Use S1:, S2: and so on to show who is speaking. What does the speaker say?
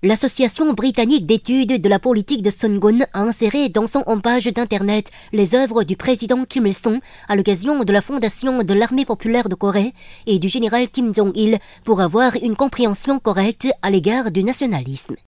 S1: L'Association britannique d'études de la politique de Sungun a inséré dans son page d'internet les œuvres du président Kim Il-sung à l'occasion de la fondation de l'armée populaire de Corée et du général Kim Jong-il pour avoir une compréhension correcte à l'égard du nationalisme.